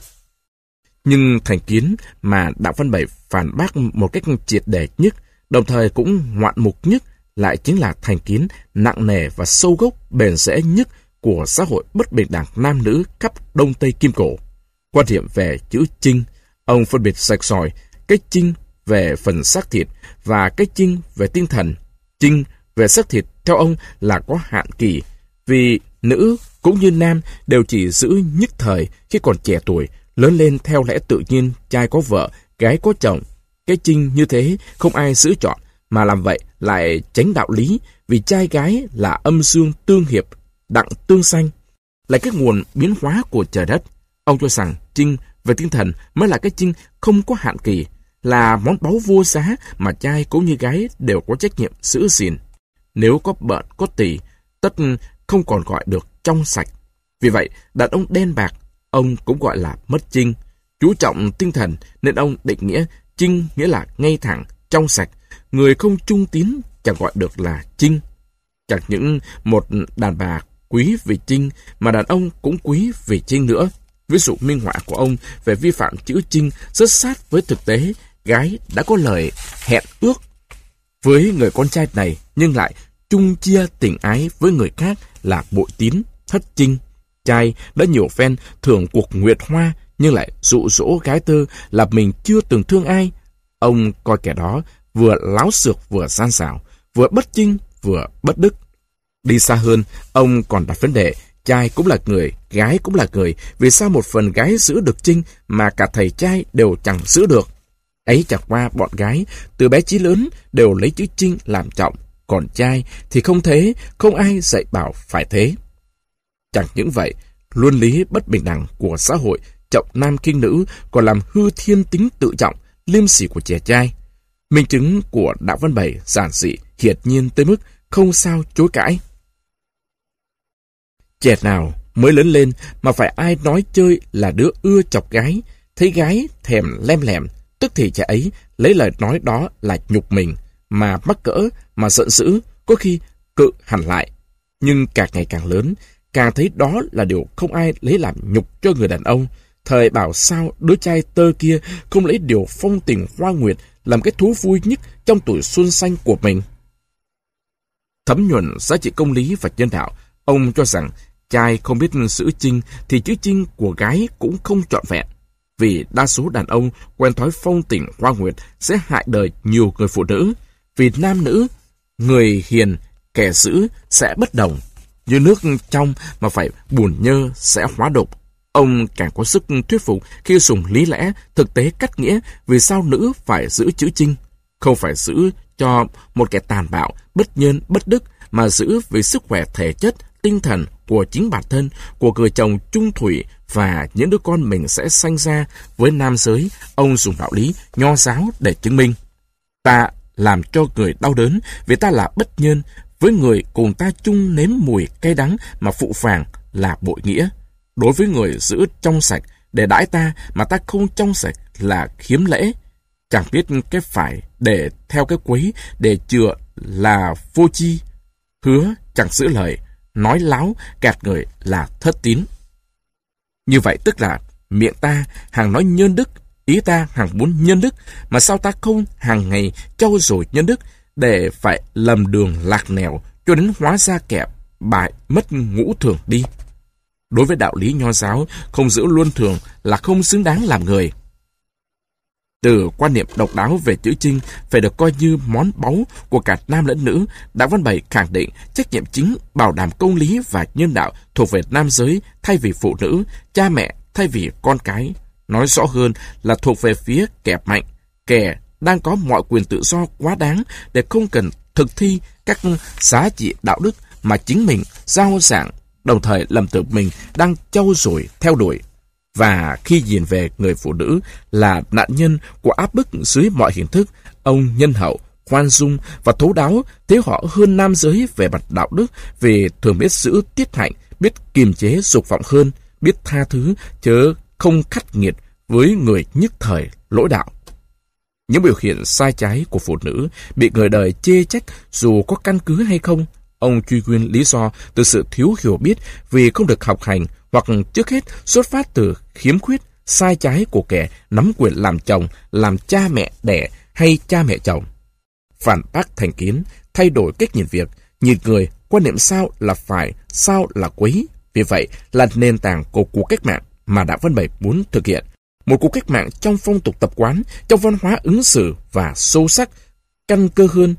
Nhưng thành kiến mà Đặng Văn Bẩy phản bác một cách triệt để nhất, đồng thời cũng ngoạn mục nhất, lại chính là thành kiến nặng nề và sâu gốc bền rễ nhất của xã hội bất bình đẳng nam nữ khắp Đông Tây Kim Cổ. Quan điểm về chữ chinh, ông phân biệt rạch ròi cái chinh về phần xác thịt và cái chinh về tinh thần. Chinh về xác thịt theo ông là có hạn kỳ, vì nữ cũng như nam đều chỉ giữ nhất thời khi còn trẻ tuổi, lớn lên theo lẽ tự nhiên, trai có vợ, gái có chồng. Cái chinh như thế không ai giữ chọn, mà làm vậy lại tránh đạo lý, vì trai gái là âm dương tương hiệp, đặng tương sanh, là cái nguồn biến hóa của trời đất. Ông cho rằng chinh về tinh thần mới là cái chinh không có hạn kỳ, là món báu vô giá mà trai cũng như gái đều có trách nhiệm giữ gìn. Nếu có bợn có tỳ, tất không còn gọi được trong sạch. Vì vậy, đàn ông đen bạc, ông cũng gọi là mất chinh. Chú trọng tinh thần nên ông định nghĩa chinh nghĩa là ngay thẳng, trong sạch. Người không trung tín chẳng gọi được là chinh. Chẳng những một đàn bà quý vì chinh, mà đàn ông cũng quý vì chinh nữa. Ví dụ minh họa của ông về vi phạm chữ chinh rất sát với thực tế. Gái đã có lời hẹn ước với người con trai này, nhưng lại chung chia tình ái với người khác là bội tín, thất chinh. Trai đã nhiều phen thưởng cuộc nguyệt hoa, nhưng lại dụ dỗ gái tơ là mình chưa từng thương ai. Ông coi kẻ đó vừa láo xược vừa gian xảo, vừa bất chinh vừa bất đức. Đi xa hơn, ông còn đặt vấn đề trai cũng là người, gái cũng là người, vì sao một phần gái giữ được chinh mà cả thầy trai đều chẳng giữ được? Ấy chẳng qua bọn gái từ bé chí lớn đều lấy chữ chinh làm trọng, còn trai thì không thế, không ai dạy bảo phải thế. Chẳng những vậy, luân lý bất bình đẳng của xã hội trọng nam khinh nữ còn làm hư thiên tính tự trọng, liêm sỉ của trẻ trai. Minh chứng của Đặng Văn Bẩy giản dị, hiển nhiên tới mức không sao chối cãi. Trẻ nào mới lớn lên mà phải ai nói chơi là đứa ưa chọc gái, thấy gái thèm lem lẻm, tức thì trẻ ấy lấy lời nói đó là nhục mình, mà mắc cỡ, mà giận dữ, có khi cự hẳn lại. Nhưng càng ngày càng lớn, càng thấy đó là điều không ai lấy làm nhục cho người đàn ông. Thời bảo sao đứa trai tơ kia không lấy điều phong tình hoa nguyệt làm cái thú vui nhất trong tuổi xuân xanh của mình. Thấm nhuần giá trị công lý và nhân đạo, ông cho rằng trai không biết giữ chinh thì chữ chinh của gái cũng không trọn vẹn. Vì đa số đàn ông quen thói phong tình hoa nguyệt sẽ hại đời nhiều người phụ nữ. Vì nam nữ, người hiền, kẻ dữ sẽ bất đồng. Như nước trong mà phải bùn nhơ sẽ hóa độc. Ông càng có sức thuyết phục khi dùng lý lẽ, thực tế cắt nghĩa vì sao nữ phải giữ chữ chinh. Không phải giữ cho một kẻ tàn bạo, bất nhân, bất đức, mà giữ vì sức khỏe thể chất, tinh thần của chính bản thân, của người chồng trung thủy và những đứa con mình sẽ sanh ra. Với nam giới, ông dùng đạo lý nho giáo để chứng minh. Ta làm cho người đau đớn vì ta là bất nhân, với người cùng ta chung nếm mùi cay đắng mà phụ phàng là bội nghĩa. Đối với người giữ trong sạch để đãi ta mà ta không trong sạch là khiếm lễ. Chẳng biết cái phải để theo cái quấy, để chừa là vô chi. Hứa chẳng giữ lời, nói láo gạt người là thất tín. Như vậy tức là miệng ta hàng nói nhân đức, ý ta hàng muốn nhân đức, mà sao ta không hàng ngày trau dồi nhân đức để phải lầm đường lạc nẻo cho đến hóa ra kẻ bại mất ngũ thường đi. Đối với đạo lý nho giáo, không giữ luân thường là không xứng đáng làm người. Từ quan niệm độc đáo về chữ chinh phải được coi như món báu của cả nam lẫn nữ, Đặng Văn Bẩy khẳng định trách nhiệm chính bảo đảm công lý và nhân đạo thuộc về nam giới thay vì phụ nữ, cha mẹ thay vì con cái. Nói rõ hơn là thuộc về phía kẻ mạnh, kẻ đang có mọi quyền tự do quá đáng để không cần thực thi các giá trị đạo đức mà chính mình giao giảng, đồng thời lầm tưởng mình đang trau dồi theo đuổi. Và khi nhìn về người phụ nữ là nạn nhân của áp bức dưới mọi hình thức, ông nhân hậu, khoan dung và thấu đáo thấy họ hơn nam giới về mặt đạo đức vì thường biết giữ tiết hạnh, biết kiềm chế dục vọng hơn, biết tha thứ chớ không khắc nghiệt với người nhất thời lỗi đạo. Những biểu hiện sai trái của phụ nữ bị người đời chê trách dù có căn cứ hay không, ông truy nguyên lý do từ sự thiếu hiểu biết vì không được học hành, hoặc trước hết xuất phát từ khiếm khuyết, sai trái của kẻ nắm quyền làm chồng, làm cha mẹ đẻ hay cha mẹ chồng. Phản bác thành kiến, thay đổi cách nhìn việc, nhìn người, quan niệm sao là phải, sao là quấy. Vì vậy là nền tảng của cuộc cách mạng mà Đặng Văn Bẩy muốn thực hiện. Một cuộc cách mạng trong phong tục tập quán, trong văn hóa ứng xử và sâu sắc, căn cơ hơn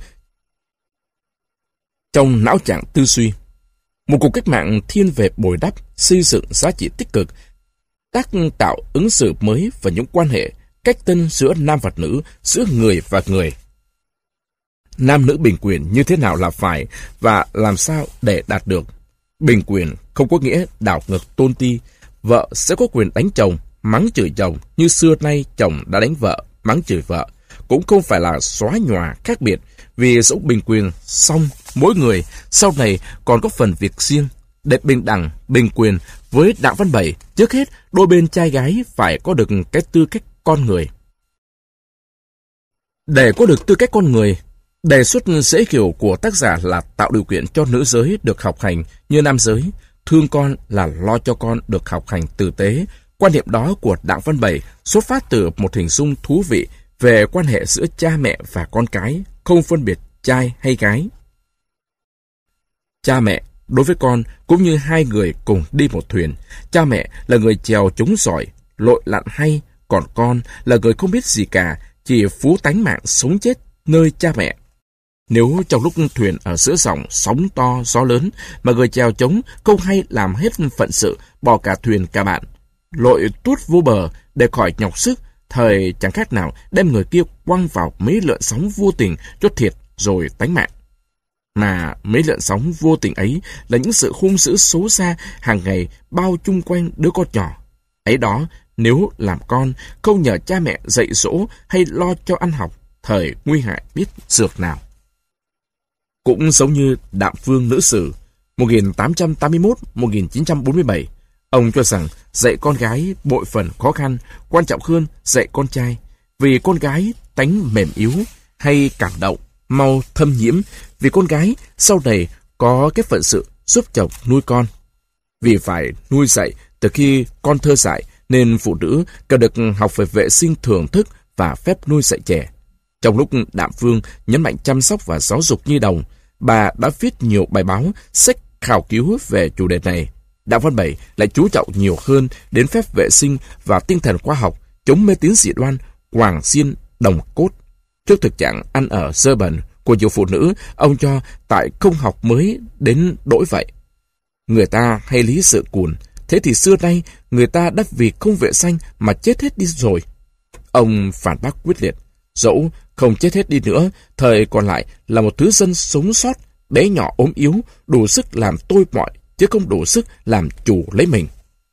trong não trạng tư duy. Một cuộc cách mạng thiên về bồi đắp, xây dựng giá trị tích cực, tác tạo ứng xử mới và những quan hệ, cách tân giữa nam và nữ, giữa người và người. Nam nữ bình quyền như thế nào là phải và làm sao để đạt được. Bình quyền không có nghĩa đảo ngược tôn ti, vợ sẽ có quyền đánh chồng, mắng chửi chồng như xưa nay chồng đã đánh vợ, mắng chửi vợ. Cũng không phải là xóa nhòa khác biệt, vì dẫu bình quyền xong mỗi người sau này còn có phần việc riêng. Để bình đẳng, bình quyền với Đặng Văn Bẩy, trước hết đôi bên trai gái phải có được cái tư cách con người. Để có được tư cách con người, đề xuất dễ hiểu của tác giả là tạo điều kiện cho nữ giới được học hành như nam giới, thương con là lo cho con được học hành tử tế. Quan niệm đó của Đặng Văn Bẩy xuất phát từ một hình dung thú vị về quan hệ giữa cha mẹ và con cái, không phân biệt trai hay gái. Cha mẹ đối với con cũng như hai người cùng đi một thuyền. Cha mẹ là người chèo chống giỏi, lội lặn hay, còn con là người không biết gì cả, chỉ phú tánh mạng sống chết nơi cha mẹ. Nếu trong lúc thuyền ở giữa dòng sóng to gió lớn mà người chèo chống không hay làm hết phận sự, bỏ cả thuyền cả bạn, lội tuốt vô bờ để khỏi nhọc sức, thời chẳng khác nào đem người kia quăng vào mấy lượn sóng vô tình cho thiệt rồi tánh mạng. Mà mấy lượn sóng vô tình ấy là những sự hung dữ xấu xa hàng ngày bao chung quanh đứa con nhỏ. Ấy đó, nếu làm con không nhờ cha mẹ dạy dỗ hay lo cho ăn học, thời nguy hại biết dược nào. Cũng giống như Đạm Vương Nữ Sử một nghìn tám trăm tám mươi mốt đến một nghìn chín trăm bốn mươi bảy, ông cho rằng dạy con gái bội phần khó khăn, quan trọng hơn dạy con trai, vì con gái tánh mềm yếu hay cảm động, mau thâm nhiễm, vì con gái sau này có cái phận sự giúp chồng nuôi con. Vì phải nuôi dạy từ khi con thơ dại, nên phụ nữ cần được học về vệ sinh thưởng thức và phép nuôi dạy trẻ. Trong lúc Đạm Vương nhấn mạnh chăm sóc và giáo dục nhi đồng, bà đã viết nhiều bài báo, sách khảo cứu về chủ đề này. Đặng Văn Bảy lại chú trọng nhiều hơn đến phép vệ sinh và tinh thần khoa học, chống mê tín dị đoan, quàng xiên, đồng cốt. Trước thực trạng ăn ở dơ bẩn của nhiều phụ nữ, ông cho tại không học mới đến đỗi vậy. Người ta hay lý sự cùn, thế thì xưa nay người ta đã vì không vệ sinh mà chết hết đi rồi. Ông phản bác quyết liệt, dẫu không chết hết đi nữa, thời còn lại là một thứ dân sống sót, bé nhỏ ốm yếu, đủ sức làm tôi mọi, chứ không đủ sức làm chủ lấy mình.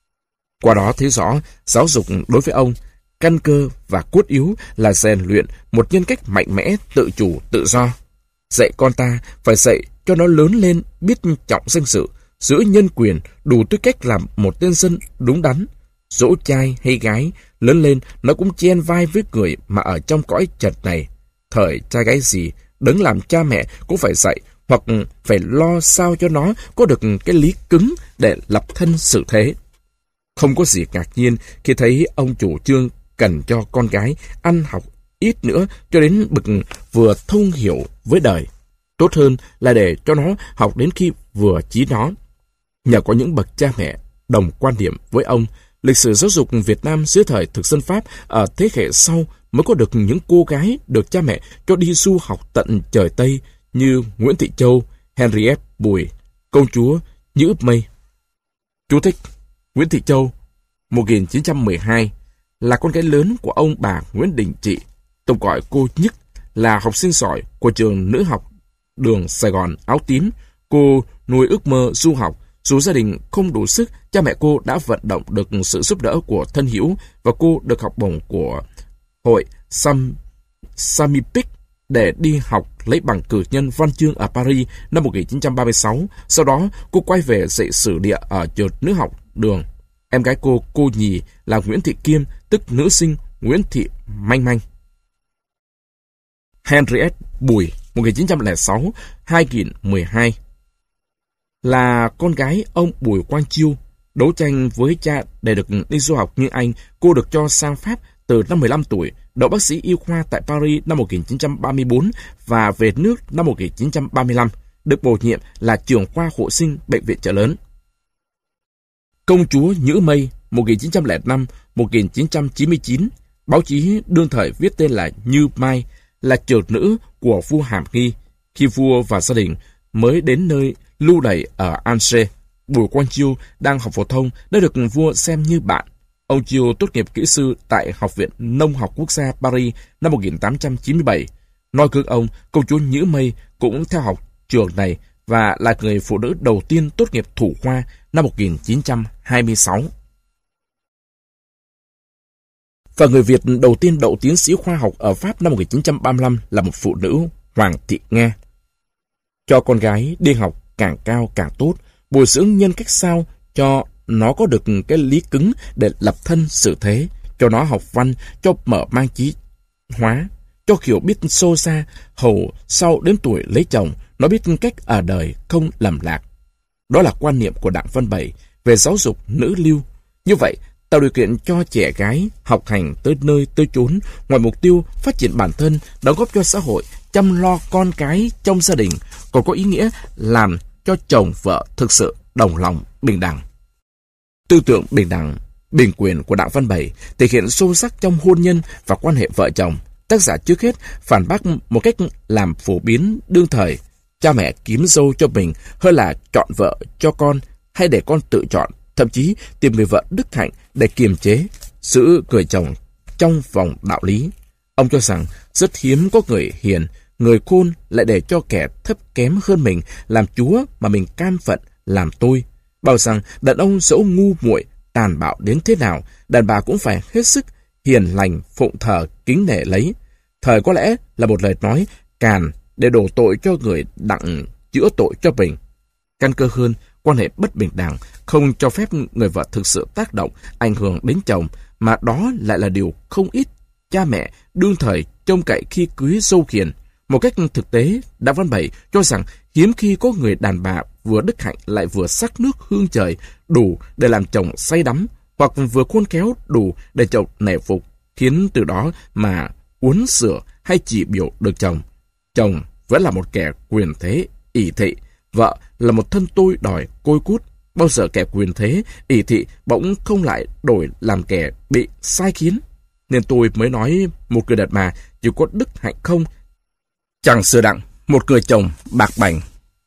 Qua đó thấy rõ, giáo dục đối với ông, căn cơ và cốt yếu là rèn luyện một nhân cách mạnh mẽ, tự chủ, tự do. Dạy con ta phải dạy cho nó lớn lên biết trọng danh dự, giữ nhân quyền, đủ tư cách làm một tên dân đúng đắn. Dỗ trai hay gái, lớn lên nó cũng chen vai với người mà ở trong cõi trần này. Thời trai gái gì, đấng làm cha mẹ cũng phải dạy, hoặc phải lo sao cho nó có được cái lý cứng để lập thân xử thế. Không có gì ngạc nhiên khi thấy ông chủ trương cần cho con gái ăn học ít nữa cho đến bậc vừa thông hiểu với đời. Tốt hơn là để cho nó học đến khi vừa chí nó. Nhờ có những bậc cha mẹ đồng quan điểm với ông, lịch sử giáo dục Việt Nam dưới thời thực dân Pháp ở thế hệ sau mới có được những cô gái được cha mẹ cho đi du học tận trời Tây như Nguyễn Thị Châu, Henriette Bùi, công chúa Nhữ Mây. Chú thích: Nguyễn Thị Châu, một nghìn chín trăm mười hai, là con gái lớn của ông bà Nguyễn Đình Trị, tục gọi cô Nhức, là học sinh giỏi của trường nữ học đường Sài Gòn Áo Tín. Cô nuôi ước mơ du học, dù gia đình không đủ sức, cha mẹ cô đã vận động được sự giúp đỡ của thân hữu và cô được học bổng của hội Sam, Samipic để đi học lấy bằng cử nhân văn chương ở Paris năm một nghìn chín trăm ba mươi sáu. Sau đó, cô quay về dạy sử địa ở trường nữ học đường. Em gái cô, cô nhì, là Nguyễn Thị Kiêm, tức nữ sinh Nguyễn Thị Manh Manh. Henriette Bùi, một nghìn chín trăm lẻ sáu đến hai nghìn mười hai, là con gái ông Bùi Quang Chiêu. Đấu tranh với cha để được đi du học như anh, cô được cho sang Pháp từ năm mười lăm tuổi, đậu bác sĩ y khoa tại Paris năm một nghìn chín trăm ba mươi tư và về nước năm một nghìn chín trăm ba mươi lăm, được bổ nhiệm là trưởng khoa hộ sinh bệnh viện Chợ Lớn. Công chúa Nhữ Mây, một nghìn chín trăm lẻ năm đến một nghìn chín trăm chín mươi chín, báo chí đương thời viết tên là Như Mai, là trưởng nữ của vua Hàm Nghi. Khi vua và gia đình mới đến nơi lưu đày ở Angers, Bùi Quang Chiêu đang học phổ thông đã được vua xem như bạn. Ông Chiêu tốt nghiệp kỹ sư tại Học viện Nông học Quốc gia Paris năm một nghìn tám trăm chín mươi bảy. Noi gương ông, công chúa Nhữ Mây cũng theo học trường này và là người phụ nữ đầu tiên tốt nghiệp thủ khoa năm một nghìn chín trăm hai mươi sáu. Và người Việt đầu tiên đậu tiến sĩ khoa học ở Pháp năm một nghìn chín trăm ba mươi lăm là một phụ nữ, Hoàng Thị Nga. Cho con gái đi học càng cao càng tốt, bồi dưỡng nhân cách sao cho nó có được cái lý cứng để lập thân xử thế, cho nó học văn, cho mở mang trí hóa, cho hiểu biết sâu xa, hầu sau đến tuổi lấy chồng, nó biết cách ở đời không lầm lạc. Đó là quan niệm của Đặng Văn Bảy về giáo dục nữ lưu. Như vậy, tạo điều kiện cho trẻ gái học hành tới nơi tới chốn, ngoài mục tiêu phát triển bản thân, đóng góp cho xã hội, chăm lo con cái trong gia đình, còn có ý nghĩa làm cho chồng vợ thực sự đồng lòng bình đẳng. Tư tưởng bình đẳng, bình quyền của Đặng Văn Bảy thể hiện sâu sắc trong hôn nhân và quan hệ vợ chồng. Tác giả trước hết phản bác một cách làm phổ biến đương thời, cha mẹ kiếm dâu cho mình hơn là chọn vợ cho con, hay để con tự chọn, thậm chí tìm người vợ đức hạnh để kiềm chế, giữ người chồng trong vòng đạo lý. Ông cho rằng rất hiếm có người hiền, người khôn lại để cho kẻ thấp kém hơn mình làm chúa mà mình cam phận làm tôi. Bảo rằng đàn ông dẫu ngu muội, tàn bạo đến thế nào, đàn bà cũng phải hết sức hiền lành, phụng thờ, kính nể lấy. Thời có lẽ là một lời nói càn để đổ tội cho người đặng chữa tội cho mình. Căn cơ hơn, quan hệ bất bình đẳng không cho phép người vợ thực sự tác động, ảnh hưởng đến chồng, mà đó lại là điều không ít cha mẹ đương thời trông cậy khi cưới dâu hiền. Một cách thực tế, Đặng Văn Bảy cho rằng hiếm khi có người đàn bà vừa đức hạnh lại vừa sắc nước hương trời, đủ để làm chồng say đắm, hoặc vừa khôn khéo đủ để chồng nể phục, khiến từ đó mà uốn sửa hay chỉ biểu được chồng. Chồng vẫn là một kẻ quyền thế, ỷ thị, vợ là một thân tôi đòi côi cút. bao giờ kẻ quyền thế, ỷ thị bỗng không lại đổi làm kẻ bị sai khiến. Nên tôi mới nói một người đàn bà chỉ có đức hạnh không, chẳng sửa đặng một người chồng bạc bảnh.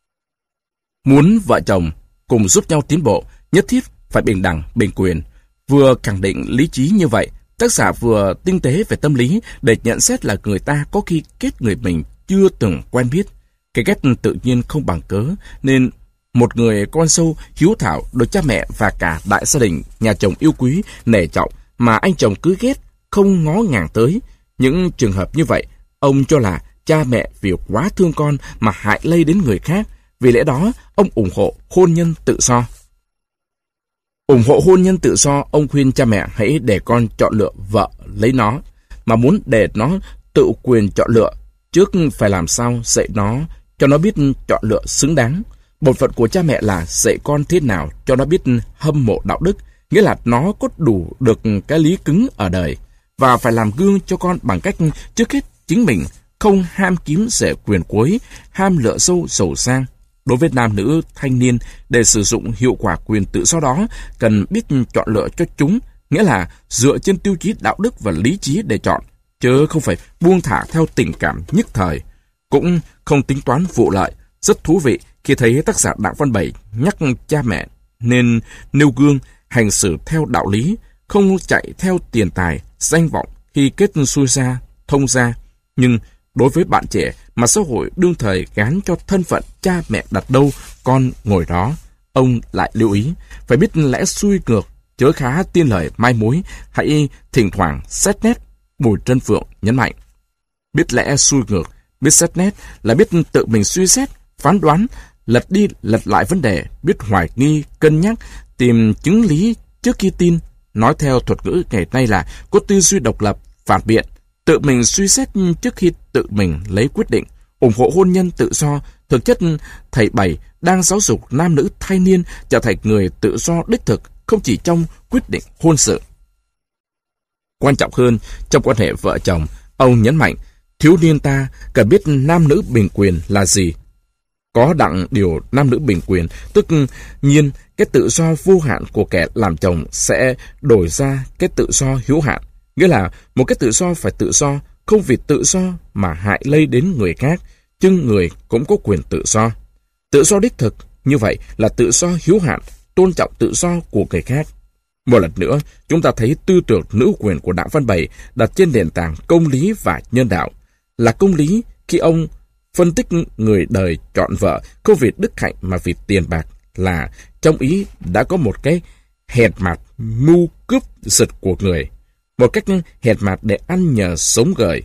Muốn vợ chồng cùng giúp nhau tiến bộ, nhất thiết phải bình đẳng, bình quyền. Vừa khẳng định lý trí như vậy, tác giả vừa tinh tế về tâm lý để nhận xét là người ta có khi kết người mình chưa từng quen biết. Cái ghét tự nhiên không bằng cớ, nên một người con sâu hiếu thảo được cha mẹ và cả đại gia đình nhà chồng yêu quý, nể trọng mà anh chồng cứ ghét, không ngó ngàng tới. Những trường hợp như vậy, ông cho là cha mẹ vì quá thương con mà hại lây đến người khác. Vì lẽ đó, ông ủng hộ hôn nhân tự do. ủng hộ hôn nhân tự do, ông khuyên cha mẹ hãy để con chọn lựa vợ lấy nó, mà muốn để nó tự quyền chọn lựa, trước phải làm sao dạy nó cho nó biết chọn lựa xứng đáng. Bổn phận của cha mẹ là dạy con thế nào cho nó biết hâm mộ đạo đức, nghĩa là nó có đủ được cái lý cứng ở đời, và phải làm gương cho con bằng cách trước hết chính mình không ham kiếm rẻ quyền cuối, ham lựa sâu giàu sang. Đối với nam nữ thanh niên, để sử dụng hiệu quả quyền tự do đó, cần biết chọn lựa cho chúng, nghĩa là dựa trên tiêu chí đạo đức và lý trí để chọn, chứ không phải buông thả theo tình cảm nhất thời, cũng không tính toán vụ lợi. Rất thú vị khi thấy tác giả Đặng Văn Bẩy nhắc cha mẹ nên nêu gương, hành xử theo đạo lý, không chạy theo tiền tài, danh vọng khi kết xuôi ra, thông ra. Nhưng đối với bạn trẻ mà xã hội đương thời gán cho thân phận cha mẹ đặt đâu, con ngồi đó, ông lại lưu ý, phải biết lẽ xuôi ngược, chớ khá tiên lời mai mối, hãy thỉnh thoảng xét nét. Bùi Trân Phượng nhấn mạnh, biết lẽ xuôi ngược, biết xét nét là biết tự mình suy xét, phán đoán, lật đi lật lại vấn đề, biết hoài nghi, cân nhắc, tìm chứng lý trước khi tin. Nói theo thuật ngữ ngày nay là có tư duy độc lập, phản biện, tự mình suy xét trước khi tự mình lấy quyết định. Ủng hộ hôn nhân tự do, thực chất thầy Bẩy đang giáo dục nam nữ thanh niên trở thành người tự do đích thực, không chỉ trong quyết định hôn sự. Quan trọng hơn, trong quan hệ vợ chồng, ông nhấn mạnh, thiếu niên ta cần biết nam nữ bình quyền là gì. Có đặng điều nam nữ bình quyền, tức nhiên cái tự do vô hạn của kẻ làm chồng sẽ đổi ra cái tự do hữu hạn. Nghĩa là một cái tự do phải tự do, không vì tự do mà hại lây đến người khác, nhưng người cũng có quyền tự do. Tự do đích thực, như vậy là tự do hữu hạn, tôn trọng tự do của người khác. Một lần nữa, chúng ta thấy tư tưởng nữ quyền của Đặng Văn Bẩy đặt trên nền tảng công lý và nhân đạo. Là công lý khi ông phân tích người đời chọn vợ không vì đức hạnh mà vì tiền bạc, là trong ý đã có một cái hèn mặt mưu cướp giật của người, một cách hèn mặt để ăn nhờ sống gởi.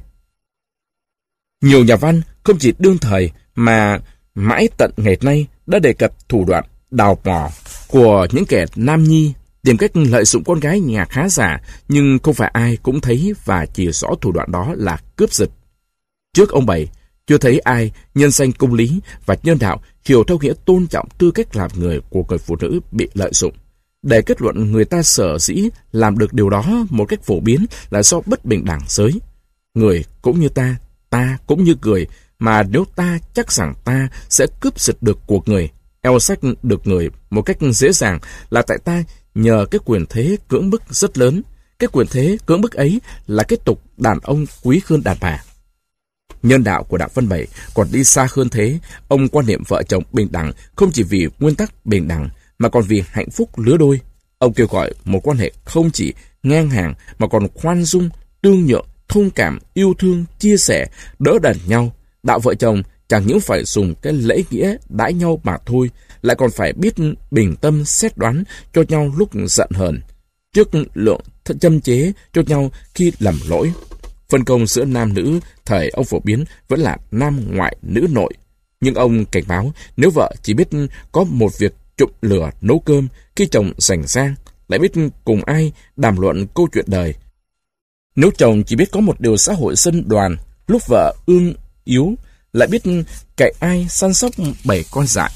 Nhiều nhà văn không chỉ đương thời mà mãi tận ngày nay đã đề cập thủ đoạn đào mỏ của những kẻ nam nhi, tìm cách lợi dụng con gái nhà khá giả, nhưng không phải ai cũng thấy và chỉ rõ thủ đoạn đó là cướp giật. Trước ông Bẩy, chưa thấy ai nhân danh công lý và nhân đạo hiểu theo nghĩa tôn trọng tư cách làm người của người phụ nữ bị lợi dụng. Để kết luận người ta sở dĩ làm được điều đó một cách phổ biến là do bất bình đẳng giới. Người cũng như ta, ta cũng như người, mà nếu ta chắc rằng ta sẽ cướp giật được của người, eo sách được người một cách dễ dàng, là tại ta nhờ cái quyền thế cưỡng bức rất lớn. Cái quyền thế cưỡng bức ấy là cái tục đàn ông quý hơn đàn bà. Nhân đạo của Đặng Văn Bẩy còn đi xa hơn thế. Ông quan niệm vợ chồng bình đẳng không chỉ vì nguyên tắc bình đẳng, mà còn vì hạnh phúc lứa đôi. Ông kêu gọi một quan hệ không chỉ ngang hàng mà còn khoan dung, tương nhượng, thông cảm, yêu thương, chia sẻ, đỡ đần nhau. Đạo vợ chồng chẳng những phải dùng cái lễ nghĩa đãi nhau mà thôi, lại còn phải biết bình tâm xét đoán cho nhau lúc giận hờn, trước lượng châm chế cho nhau khi lầm lỗi. Phân công giữa nam nữ thời ông phổ biến vẫn là nam ngoại nữ nội. Nhưng ông cảnh báo, nếu vợ chỉ biết có một việc trụng lửa nấu cơm khi chồng rảnh rang, lại biết cùng ai đàm luận câu chuyện đời. Nếu chồng chỉ biết có một điều xã hội dân đoàn, lúc vợ ương yếu, lại biết cậy ai săn sóc bảy con dại.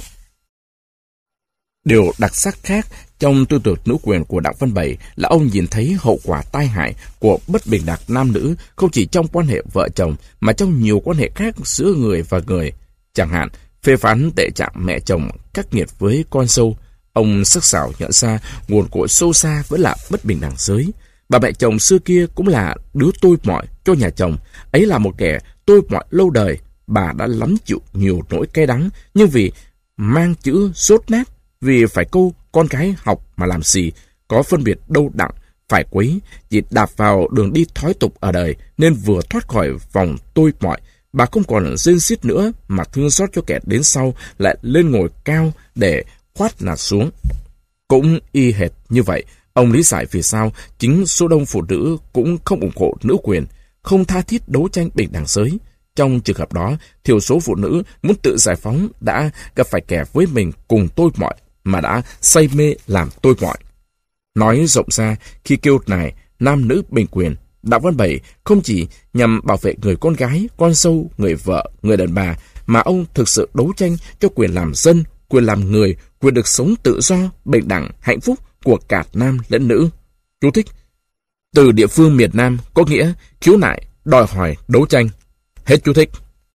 Điều đặc sắc khác trong tư tưởng nữ quyền của Đặng Văn Bẩy là ông nhìn thấy hậu quả tai hại của bất bình đẳng nam nữ không chỉ trong quan hệ vợ chồng mà trong nhiều quan hệ khác giữa người và người. Chẳng hạn, phê phán tệ trạng mẹ chồng khắc nghiệt với con dâu. Ông sắc sảo nhận ra nguồn cội sâu xa vẫn là bất bình đẳng giới. Bà mẹ chồng xưa kia cũng là đứa tôi mọi cho nhà chồng. Ấy là một kẻ tôi mọi lâu đời. Bà đã lắm chịu nhiều nỗi cay đắng, nhưng vì mang chữ dốt nát, vì phải câu con gái học mà làm gì, có phân biệt đâu đặng, phải quấy, chỉ đạp vào đường đi thói tục ở đời, nên vừa thoát khỏi vòng tôi mọi, bà không còn rên xiết nữa, mà thương xót cho kẻ đến sau lại lên ngồi cao để khoát nạt xuống. Cũng y hệt như vậy, ông lý giải vì sao chính số đông phụ nữ cũng không ủng hộ nữ quyền, không tha thiết đấu tranh bình đẳng giới. Trong trường hợp đó, thiểu số phụ nữ muốn tự giải phóng đã gặp phải kẻ với mình cùng tôi mọi, mà đã say mê làm tôi mọi. Nói rộng ra, khi kêu này nam nữ bình quyền, Đặng Văn Bẩy không chỉ nhằm bảo vệ người con gái, con dâu, người vợ, người đàn bà, mà ông thực sự đấu tranh cho quyền làm dân, quyền làm người, quyền được sống tự do, bình đẳng, hạnh phúc của cả nam lẫn nữ. Chú thích: từ địa phương miền Nam có nghĩa khiếu nại, đòi hỏi, đấu tranh. Hết chú thích.